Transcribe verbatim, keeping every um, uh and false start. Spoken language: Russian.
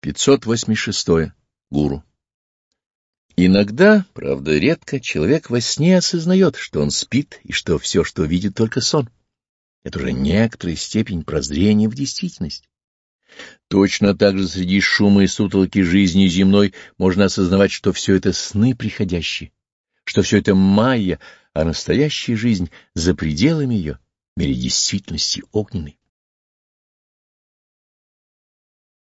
пятьсот восемьдесят шесть. Гуру. Иногда, правда редко, человек во сне осознает, что он спит и что все, что видит, только сон. Это уже некоторая степень прозрения в действительность. Точно так же среди шума и сутолки жизни земной можно осознавать, что все это сны приходящие, что все это майя, а настоящая жизнь за пределами ее, в мире действительности огненной.